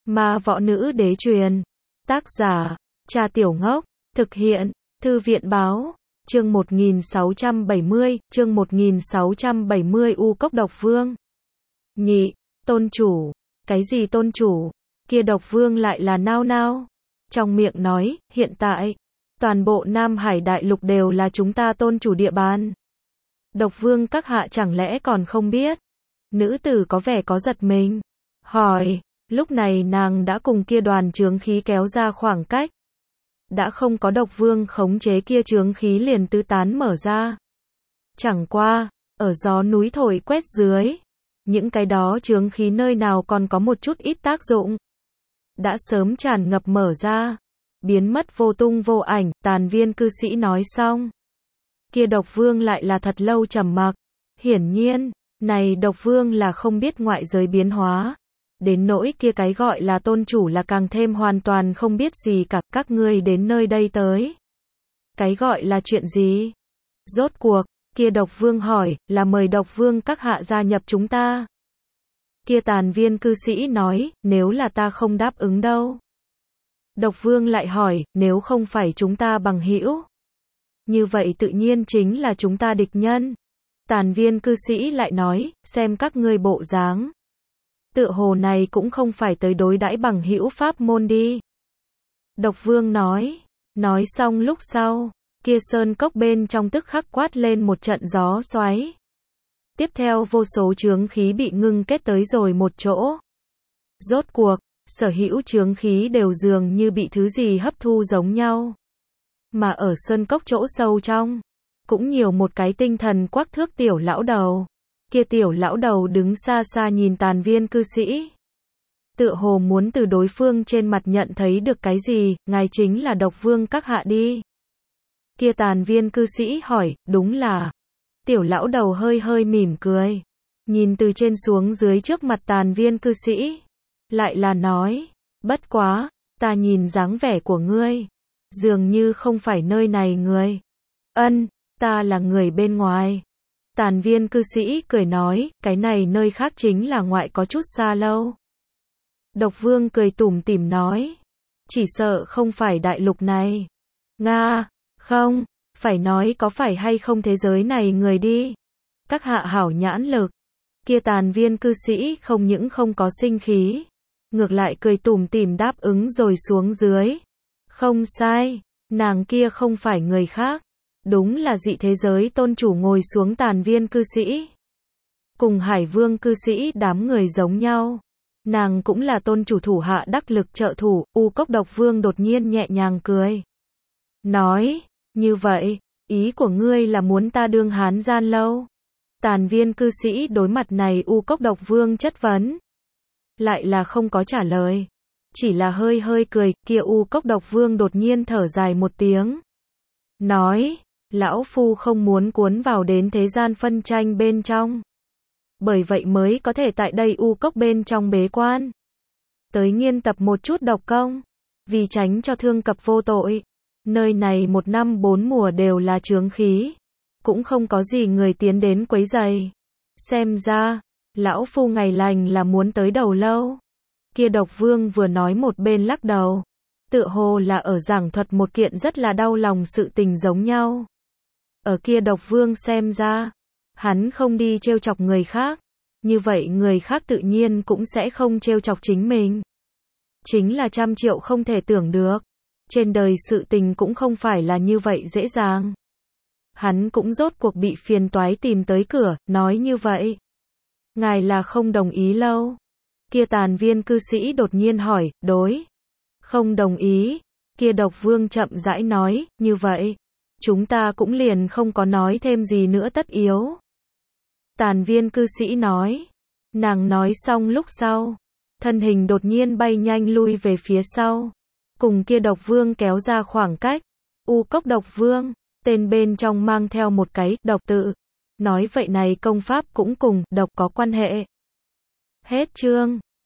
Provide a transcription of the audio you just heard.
Ma võ nữ đế truyền. Tác giả, Cha Tiểu Ngốc. Thực hiện, Thư viện báo. Chương 1670, U Cốc Độc Vương. Nhị, tôn chủ. Cái gì tôn chủ? Kia độc vương lại là nao nao. Trong miệng nói, hiện tại, toàn bộ Nam Hải đại lục đều là chúng ta tôn chủ địa bàn. Độc vương các hạ chẳng lẽ còn không biết? Nữ tử có vẻ có giật mình. Hỏi, lúc này nàng đã cùng kia đoàn chướng khí kéo ra khoảng cách. Đã không có độc vương khống chế kia chướng khí liền tứ tán mở ra. Chẳng qua, ở gió núi thổi quét dưới, những cái đó chướng khí nơi nào còn có một chút ít tác dụng. Đã sớm tràn ngập mở ra, biến mất vô tung vô ảnh. Tàn viên cư sĩ nói xong. Kia độc vương lại là thật lâu trầm mặc. Hiển nhiên, này độc vương là không biết ngoại giới biến hóa. Đến nỗi kia cái gọi là tôn chủ là càng thêm hoàn toàn không biết gì cả. Các ngươi đến nơi đây tới. Cái gọi là chuyện gì? Rốt cuộc, kia độc vương hỏi, là mời độc vương các hạ gia nhập chúng ta. Kia tàn viên cư sĩ nói, nếu là ta không đáp ứng đâu. Độc vương lại hỏi, nếu không phải chúng ta bằng hữu, như vậy tự nhiên chính là chúng ta địch nhân. Tàn viên cư sĩ lại nói, xem các ngươi bộ dáng, tựa hồ này cũng không phải tới đối đãi bằng hữu pháp môn đi. Độc vương nói xong lúc sau, kia sơn cốc bên trong tức khắc quát lên một trận gió xoáy. Tiếp theo vô số chướng khí bị ngưng kết tới rồi một chỗ. Rốt cuộc, sở hữu chướng khí đều dường như bị thứ gì hấp thu giống nhau. Mà ở sơn cốc chỗ sâu trong, cũng nhiều một cái tinh thần quắc thước tiểu lão đầu. Kia tiểu lão đầu đứng xa xa nhìn tàn viên cư sĩ. Tựa hồ muốn từ đối phương trên mặt nhận thấy được cái gì, ngài chính là độc vương các hạ đi. Kia tàn viên cư sĩ hỏi, đúng là. Tiểu lão đầu hơi hơi mỉm cười. Nhìn từ trên xuống dưới trước mặt tàn viên cư sĩ. Lại là nói, bất quá, ta nhìn dáng vẻ của ngươi. Dường như không phải nơi này người. Ta là người bên ngoài. Tàn viên cư sĩ cười nói, cái này nơi khác chính là ngoại có chút xa lâu. Độc vương cười tủm tỉm nói, chỉ sợ không phải đại lục này. Nga, không, phải nói có phải hay không thế giới này người đi. Các hạ hảo nhãn lực. Kia tàn viên cư sĩ không những không có sinh khí, ngược lại cười tủm tỉm đáp ứng rồi xuống dưới. Không sai, nàng kia không phải người khác. Đúng là dị thế giới tôn chủ ngồi xuống. Tàn viên cư sĩ cùng Hải Vương cư sĩ đám người giống nhau. Nàng cũng là tôn chủ thủ hạ đắc lực trợ thủ. U Cốc Độc Vương đột nhiên nhẹ nhàng cười. Nói, như vậy, ý của ngươi là muốn ta đương hán gian lâu? Tàn viên cư sĩ đối mặt này U Cốc Độc Vương chất vấn. Lại là không có trả lời. Chỉ là hơi hơi cười. Kia U Cốc Độc Vương đột nhiên thở dài một tiếng. Nói, lão phu không muốn cuốn vào đến thế gian phân tranh bên trong. Bởi vậy mới có thể tại đây U Cốc bên trong bế quan. Tới nghiên tập một chút độc công. Vì tránh cho thương cập vô tội. Nơi này 1 năm 4 mùa đều là chướng khí. Cũng không có gì người tiến đến quấy rầy. Xem ra, lão phu ngày lành là muốn tới đầu lâu. Kia độc vương vừa nói một bên lắc đầu. Tựa hồ là ở giảng thuật một kiện rất là đau lòng sự tình giống nhau. Ở kia độc vương xem ra, hắn không đi trêu chọc người khác. Như vậy người khác tự nhiên cũng sẽ không trêu chọc chính mình. Chính là 100 triệu không thể tưởng được. Trên đời sự tình cũng không phải là như vậy dễ dàng. Hắn cũng rốt cuộc bị phiền toái tìm tới cửa, nói như vậy. Ngài là không đồng ý lâu. Kia tàn viên cư sĩ đột nhiên hỏi, đối. Không đồng ý. Kia độc vương chậm rãi nói, như vậy. Chúng ta cũng liền không có nói thêm gì nữa tất yếu. Tàn viên cư sĩ nói. Nàng nói xong lúc sau. Thân hình đột nhiên bay nhanh lui về phía sau. Cùng kia độc vương kéo ra khoảng cách. U Cốc Độc Vương. Tên bên trong mang theo một cái độc tự. Nói vậy này công pháp cũng cùng độc có quan hệ. Hết chương.